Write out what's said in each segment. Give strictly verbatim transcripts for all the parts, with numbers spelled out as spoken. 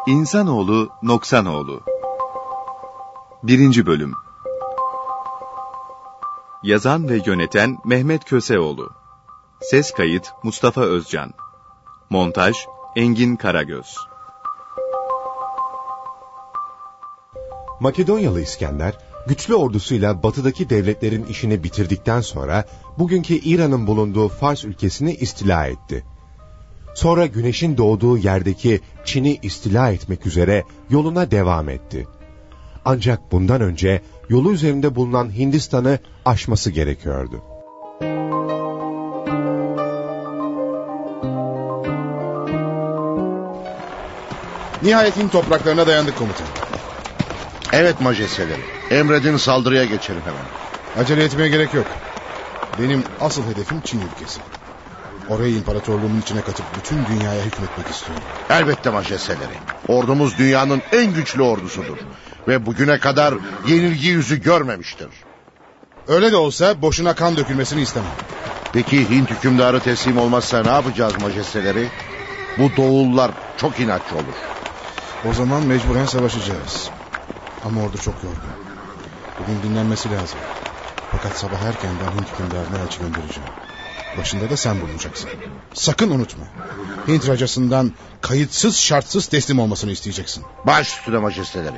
İnsanoğlu Noksanoğlu. Birinci Bölüm. Yazan ve yöneten Mehmet Köseoğlu. Ses kayıt Mustafa Özcan. Montaj Engin Karagöz. Makedonyalı İskender, güçlü ordusuyla batıdaki devletlerin işini bitirdikten sonra bugünkü İran'ın bulunduğu Fars ülkesini istila etti. Sonra güneşin doğduğu yerdeki Çin'i istila etmek üzere yoluna devam etti. Ancak bundan önce yolu üzerinde bulunan Hindistan'ı aşması gerekiyordu. Nihayet Hint topraklarına dayandık komutan. Evet majesteleri. Emredin, saldırıya geçelim hemen. Acele etmeye gerek yok. Benim asıl hedefim Çin ülkesi. Orayı imparatorluğumun içine katıp bütün dünyaya hükmetmek istiyorum. Elbette majesteleri. Ordumuz dünyanın en güçlü ordusudur. Ve bugüne kadar yenilgi yüzü görmemiştir. Öyle de olsa boşuna kan dökülmesini istemem. Peki Hint hükümdarı teslim olmazsa ne yapacağız majesteleri? Bu Doğullar çok inatçı olur. O zaman mecburen savaşacağız. Ama ordu çok yorgun. Bugün dinlenmesi lazım. Fakat sabah erkenden Hint hükümdarına elçi göndereceğim. Başında da sen bulunacaksın. Sakın unutma. Hint racasından kayıtsız şartsız teslim olmasını isteyeceksin. Baş üstüne majesteleri.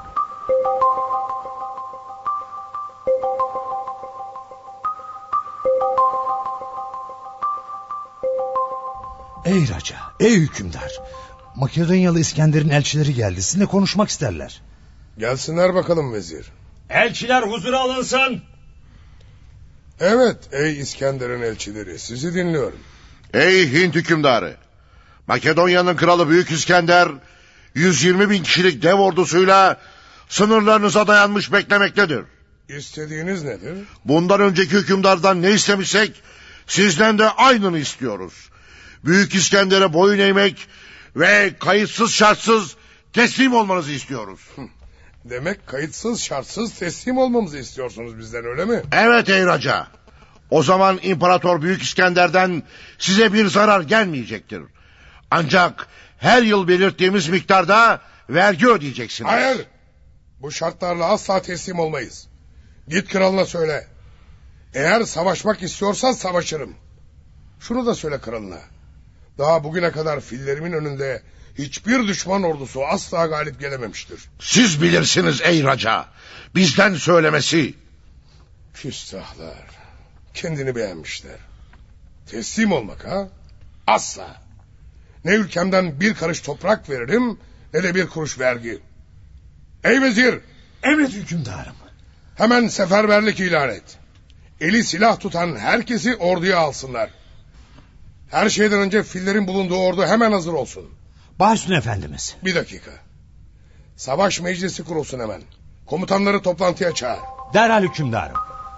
Ey raca, ey hükümdar. Makedonyalı İskender'in elçileri geldi. Sizinle konuşmak isterler. Gelsinler bakalım vezir. Elçiler huzura alınsın. Evet ey İskender'in elçileri, sizi dinliyorum. Ey Hint hükümdarı. Makedonya'nın kralı Büyük İskender yüz yirmi bin kişilik dev ordusuyla sınırlarınıza dayanmış beklemektedir. İstediğiniz nedir? Bundan önceki hükümdardan ne istemişsek sizden de aynını istiyoruz. Büyük İskender'e boyun eğmek ve kayıtsız şartsız teslim olmanızı istiyoruz. Demek kayıtsız şartsız teslim olmamızı istiyorsunuz bizden, öyle mi? Evet ey raca. O zaman İmparator Büyük İskender'den size bir zarar gelmeyecektir. Ancak her yıl belirttiğimiz miktarda vergi ödeyeceksiniz. Hayır. Bu şartlarla asla teslim olmayız. Git kralına söyle. Eğer savaşmak istiyorsan savaşırım. Şunu da söyle kralına. Daha bugüne kadar fillerimin önünde hiçbir düşman ordusu asla galip gelememiştir. Siz bilirsiniz ey raca. Bizden söylemesi. Küstahlar. Kendini beğenmişler. Teslim olmak ha? Asla. Ne ülkemden bir karış toprak veririm, ne de bir kuruş vergi. Ey vezir! Emret hükümdarım. Hemen seferberlik ilan et. Eli silah tutan herkesi orduya alsınlar. Her şeyden önce fillerin bulunduğu ordu hemen hazır olsun. Başüstüne efendimiz. Bir dakika. Savaş meclisi kurulsun hemen. Komutanları toplantıya çağır. Derhal hükümdarım.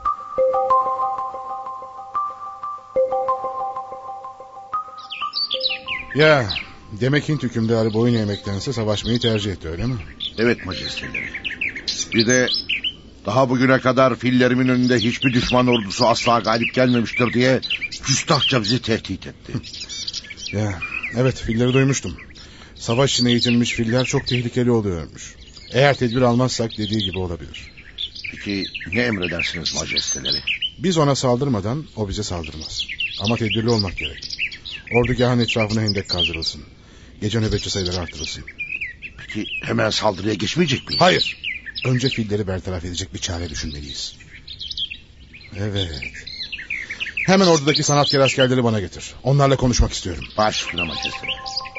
Ya demek Hint hükümdarı boyun eğmektense savaşmayı tercih etti, öyle mi? Evet majesteleri. Bir de daha bugüne kadar fillerimin önünde hiçbir düşman ordusu asla galip gelmemiştir diye küstahça bizi tehdit etti. Ya evet, filleri duymuştum. Savaş için eğitilmiş filler çok tehlikeli oluyormuş. Eğer tedbir almazsak dediği gibi olabilir. Peki ne emredersiniz majesteleri? Biz ona saldırmadan o bize saldırmaz. Ama tedbirli olmak gerek. Ordugahın etrafına hendek kazdırılsın. Gece nöbetçi sayıları artırılsın. Peki hemen saldırıya geçmeyecek miyiz? Hayır. Önce filleri bertaraf edecek bir çare düşünmeliyiz. Evet. Hemen ordudaki sanatkar askerleri bana getir. Onlarla konuşmak istiyorum. Baş üstüne majesteleri.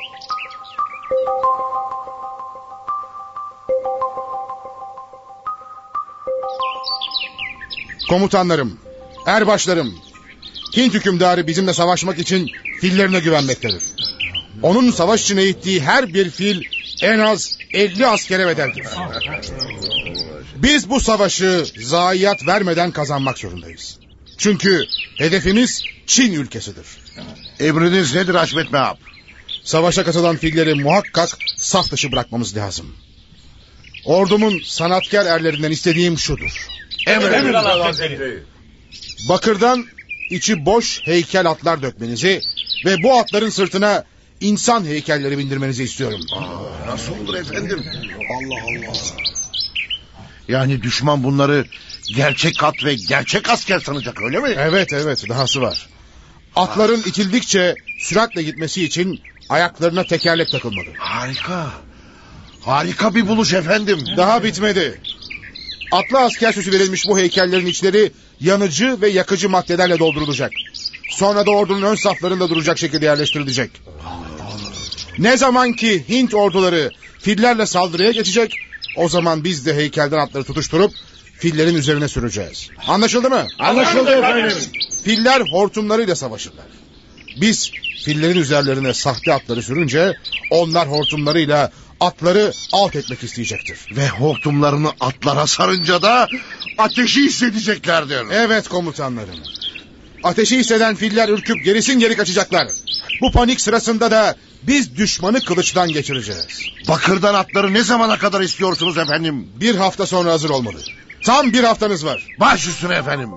Komutanlarım, erbaşlarım, Hint hükümdarı bizimle savaşmak için fillerine güvenmektedir. Onun savaş için eğittiği her bir fil en az elli askere bedeldir. Biz bu savaşı zayiat vermeden kazanmak zorundayız. Çünkü hedefimiz Çin ülkesidir. Emriniz nedir Haşmet Meğap? Savaşa katılan filleri muhakkak saf dışı bırakmamız lazım. Ordumun sanatkar erlerinden istediğim şudur. Emredin. Bakırdan içi boş heykel atlar dökmenizi ve bu atların sırtına insan heykelleri bindirmenizi istiyorum. Aa, nasıl olur efendim? Allah Allah. Yani düşman bunları gerçek at ve gerçek asker sanacak, öyle mi? Evet evet, dahası var. Atların itildikçe süratle gitmesi için ayaklarına tekerlek takılmalı. Harika. Harika bir buluş efendim. Daha bitmedi. Atlı asker süsü verilmiş bu heykellerin içleri yanıcı ve yakıcı maddelerle doldurulacak. Sonra da ordunun ön saflarında duracak şekilde yerleştirilecek. Ne zaman ki Hint orduları fillerle saldırıya geçecek, o zaman biz de heykelden atları tutuşturup fillerin üzerine süreceğiz. Anlaşıldı mı? Anlaşıldı efendim. Filler hortumlarıyla savaşırlar. Biz fillerin üzerlerine sahte atları sürünce onlar hortumlarıyla atları alt etmek isteyecektir. Ve hortumlarını atlara sarınca da ateşi hissedeceklerdir. Evet komutanlarım. Ateşi hisseden filler ürküp gerisin geri kaçacaklar. Bu panik sırasında da biz düşmanı kılıçtan geçireceğiz. Bakırdan atları ne zamana kadar istiyorsunuz efendim? Bir hafta sonra hazır olmalı. Tam bir haftanız var. Baş üstüne efendim.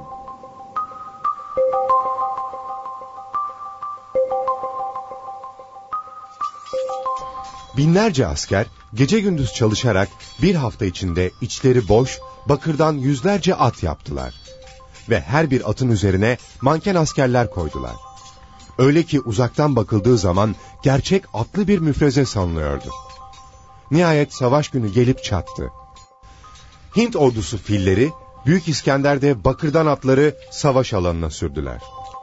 Binlerce asker gece gündüz çalışarak bir hafta içinde içleri boş, bakırdan yüzlerce at yaptılar. Ve her bir atın üzerine manken askerler koydular. Öyle ki uzaktan bakıldığı zaman gerçek atlı bir müfreze sanılıyordu. Nihayet savaş günü gelip çattı. Hint ordusu filleri, Büyük İskender'de bakırdan atları savaş alanına sürdüler.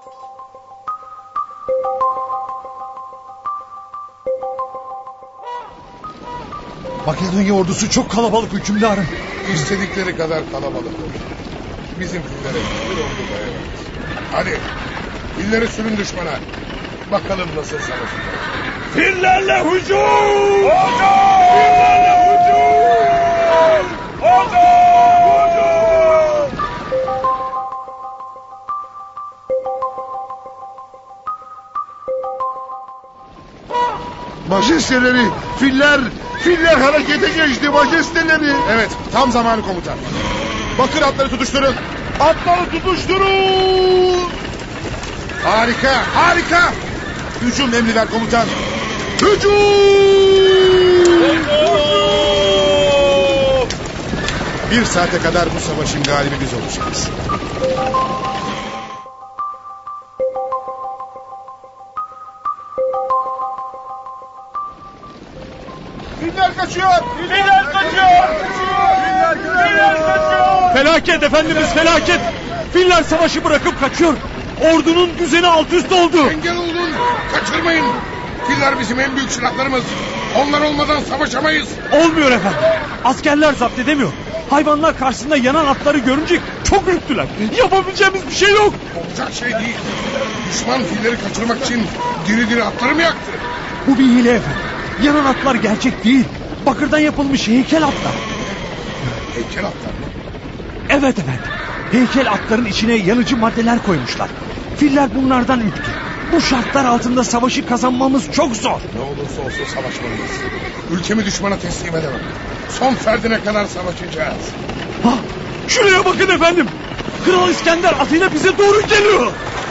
Makedonya ordusu çok kalabalık hükümdarım. İstedikleri kadar kalabalık olur. Bizim fillere bir ordu dayanamaz. Hadi filleri sürün düşmana. Bakalım nasıl savaşacak. Fillerle hücum! Hücum! Fillerle hücum! Hücum! Majesteleri, filler, filler harekete geçti majesteleri. Evet, tam zamanı komutan. Bakır atları tutuşturun. Atları tutuşturun. Harika, harika. Hücum emri ver komutan. Hücum! Bir saate kadar bu savaşın galibi biz olacağız. Filler kaçıyor. Filler kaçıyor! Filler kaçıyor! Felaket efendimiz, felaket! Filler savaşı bırakıp kaçıyor. Ordunun düzeni alt üst oldu. Engel olun. Kaçırmayın. Filler bizim en büyük silahlarımız. Onlar olmadan savaşamayız. Olmuyor efendim. Askerler zapt edemiyor. Hayvanlar karşısında yanan atları görünce çok ürktüler. Yapabileceğimiz bir şey yok. Olacak şey değil. Düşman filleri kaçırmak için diri diri atları mı yaktı? Bu bir hile efendim. Yanan atlar gerçek değil. Bakırdan yapılmış heykel atlar. Heykel atlar mı? Evet efendim. Heykel atların içine yanıcı maddeler koymuşlar. Filler bunlardan ürktü. Bu şartlar altında savaşı kazanmamız çok zor. Ne olursa olsun savaşmalıyız. Ülkemi düşmana teslim edemem. Son ferdine kadar savaşacağız. Ha, şuraya bakın efendim. Kral İskender atıyla bize doğru geliyor.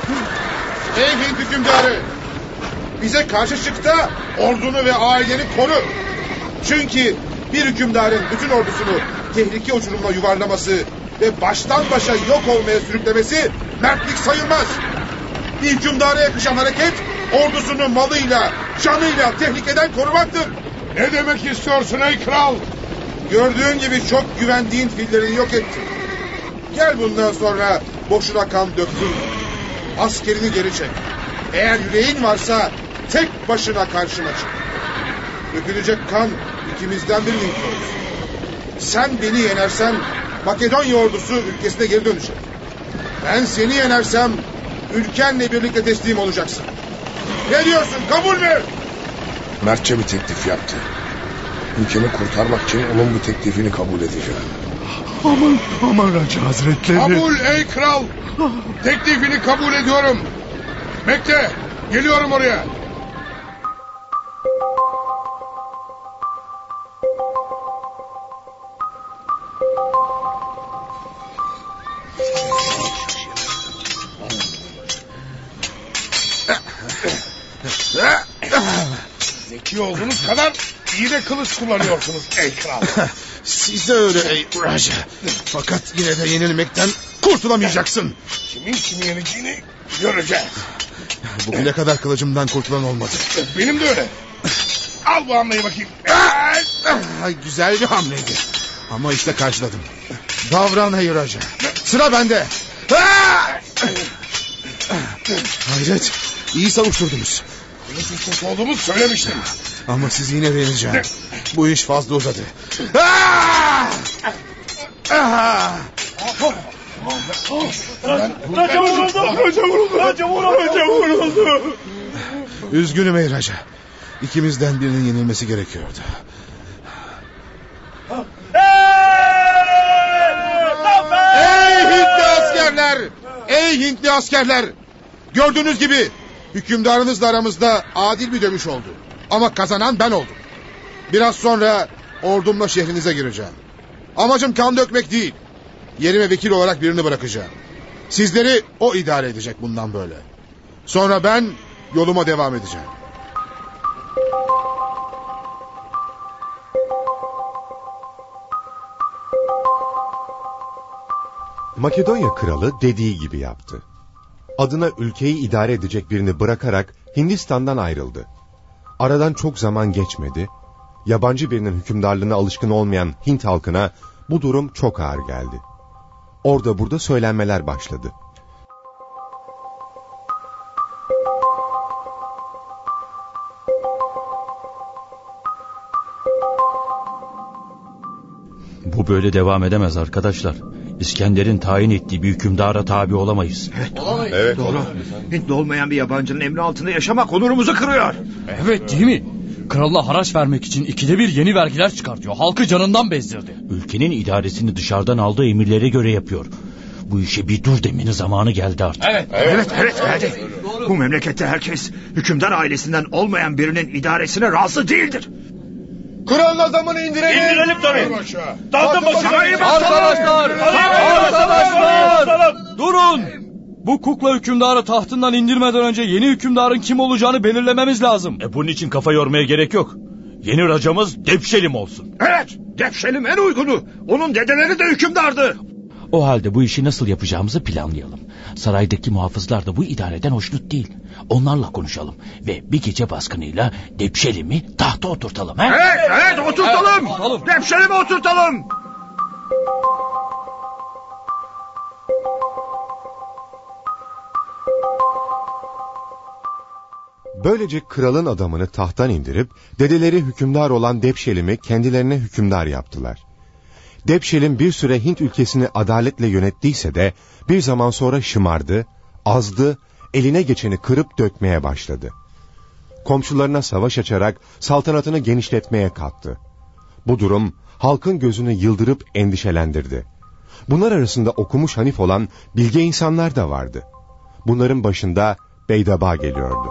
Ey Hint hükümdarı! Bize karşı çık da ordunu ve aileni koru. Çünkü bir hükümdarın bütün ordusunu tehlike uçurumuna yuvarlaması ve baştan başa yok olmaya sürüklemesi mertlik sayılmaz. Bir hükümdara yakışan hareket ordusunu malıyla, canıyla tehlikeden korumaktır. Ne demek istiyorsun ey kral? Gördüğün gibi çok güvendiğin fillerini yok ettin. Gel bundan sonra boşuna kan döktün. Askerini geri çek. Eğer yüreğin varsa tek başına karşıma çık. Dökülecek kan ikimizden birinin konusu. Sen beni yenersen Makedonya ordusu ülkesine geri dönecek. Ben seni yenersem ülkenle birlikte teslim olacaksın. Ne diyorsun, kabul mü? Mertçe bir teklif yaptı. Ülkemi kurtarmak için onun bu teklifini kabul edeceğim. Aman, aman Raca Hazretleri. Kabul ey kral. Teklifini kabul ediyorum. Bekle, geliyorum oraya. Zeki olduğunuz kadar iyi de kılıç kullanıyorsunuz ey kral. Siz de öyle ey Raja. Fakat yine de yenilmekten kurtulamayacaksın. Kimin kimi yeneceğini göreceğiz. Bugüne kadar kılıcımdan kurtulan olmadı. Benim de öyle. Al bu hamleyi bakayım. Ay, güzel bir hamleydi. Ama işte karşıladım. Davran ey Raja. Sıra bende. Hayret. İyi savuşturdunuz. Kılıç ustası olduğumu söylemiştim. Ama siz yine yeneceğim. Bu iş fazla uzadı. Raca vuruldu. Raca vuruldu. Raca vuruldu. Raca vuruldu. Üzgünüm ey Raja. İkimizden birinin yenilmesi gerekiyordu. Ey Hintli askerler! Ey Hintli askerler! Gördüğünüz gibi hükümdarınızla aramızda adil bir dövüş oldu. Ama kazanan ben oldum. Biraz sonra ordumla şehrinize gireceğim. Amacım kan dökmek değil. Yerime vekil olarak birini bırakacağım. Sizleri o idare edecek bundan böyle. Sonra ben yoluma devam edeceğim. Makedonya kralı dediği gibi yaptı. Adına ülkeyi idare edecek birini bırakarak Hindistan'dan ayrıldı. Aradan çok zaman geçmedi. Yabancı birinin hükümdarlığına alışkın olmayan Hint halkına bu durum çok ağır geldi. Orada burada söylenmeler başladı. Bu böyle devam edemez arkadaşlar. İskender'in tayin ettiği bir hükümdara tabi olamayız. Evet, olamayız. Evet, doğru. Hintli olmayan bir yabancının emri altında yaşamak onurumuzu kırıyor. Evet, değil mi? Kralına haraç vermek için ikide bir yeni vergiler çıkartıyor. Halkı canından bezdirdi. Ülkenin idaresini dışarıdan aldığı emirlere göre yapıyor. Bu işe bir dur demenin zamanı geldi artık. Evet, evet, evet, evet. Bu memlekette herkes hükümdar ailesinden olmayan birinin idaresine razı değildir. Kralın adamını indirelim. İndirelim tabii. Dağıtın başına. Arkadaşlar, arkadaşlar, durun. Bu kukla hükümdarı tahtından indirmeden önce yeni hükümdarın kim olacağını belirlememiz lazım. E bunun için kafa yormaya gerek yok. Yeni racamız Depşelim olsun. Evet, Depşelim en uygunu. Onun dedeleri de hükümdardı. O halde bu işi nasıl yapacağımızı planlayalım. Saraydaki muhafızlar da bu idareden hoşnut değil. Onlarla konuşalım ve bir gece baskınıyla Depşelim'i tahta oturtalım. He? Evet, evet, oturtalım. Evet, Depşelim'i oturtalım. Böylece kralın adamını tahttan indirip dedeleri hükümdar olan Depşelim'i kendilerine hükümdar yaptılar. Depşelim bir süre Hint ülkesini adaletle yönettiyse de bir zaman sonra şımardı, azdı, eline geçeni kırıp dökmeye başladı. Komşularına savaş açarak saltanatını genişletmeye kalktı. Bu durum halkın gözünü yıldırıp endişelendirdi. Bunlar arasında okumuş hanif olan bilge insanlar da vardı. Bunların başında Beydaba geliyordu.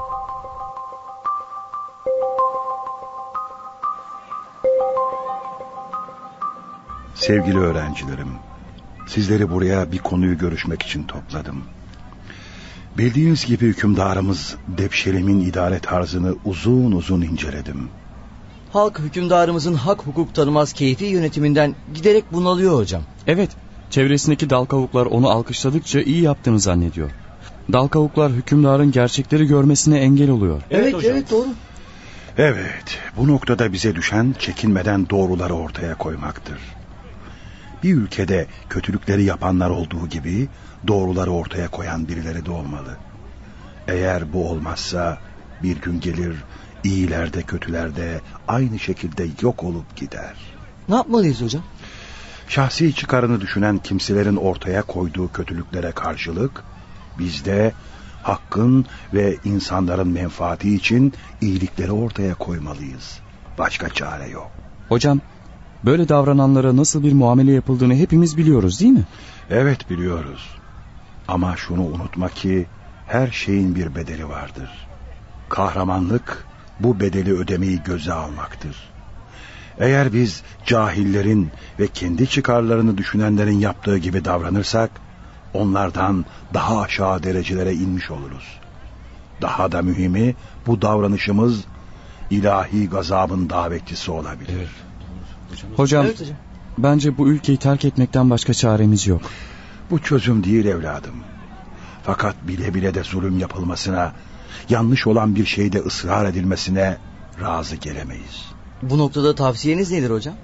Sevgili öğrencilerim, sizleri buraya bir konuyu görüşmek için topladım. Bildiğiniz gibi hükümdarımız Depşelim'in idare tarzını uzun uzun inceledim. Halk hükümdarımızın hak hukuk tanımaz keyfi yönetiminden giderek bunalıyor hocam. Evet, çevresindeki dal kavuklar onu alkışladıkça iyi yaptığını zannediyor. Dal kavuklar hükümdarın gerçekleri görmesine engel oluyor. Evet, evet, evet doğru. Evet, bu noktada bize düşen çekinmeden doğruları ortaya koymaktır. Bir ülkede kötülükleri yapanlar olduğu gibi doğruları ortaya koyan birileri de olmalı. Eğer bu olmazsa bir gün gelir iyiler de kötüler de aynı şekilde yok olup gider. Ne yapmalıyız hocam? Şahsi çıkarını düşünen kimselerin ortaya koyduğu kötülüklere karşılık biz de hakkın ve insanların menfaati için iyilikleri ortaya koymalıyız. Başka çare yok. Hocam, böyle davrananlara nasıl bir muamele yapıldığını hepimiz biliyoruz değil mi? Evet biliyoruz. Ama şunu unutma ki her şeyin bir bedeli vardır. Kahramanlık bu bedeli ödemeyi göze almaktır. Eğer biz cahillerin ve kendi çıkarlarını düşünenlerin yaptığı gibi davranırsak onlardan daha aşağı derecelere inmiş oluruz. Daha da mühimi, bu davranışımız ilahi gazabın davetçisi olabilir. Evet. Hocam, evet hocam, bence bu ülkeyi terk etmekten başka çaremiz yok. Bu çözüm değil evladım. Fakat bile bile de zulüm yapılmasına, yanlış olan bir şeyde ısrar edilmesine razı gelemeyiz. Bu noktada tavsiyeniz nedir hocam?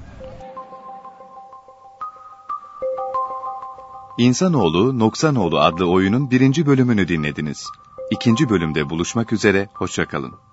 İnsanoğlu Noksanoğlu adlı oyunun birinci bölümünü dinlediniz. İkinci bölümde buluşmak üzere, hoşça kalın.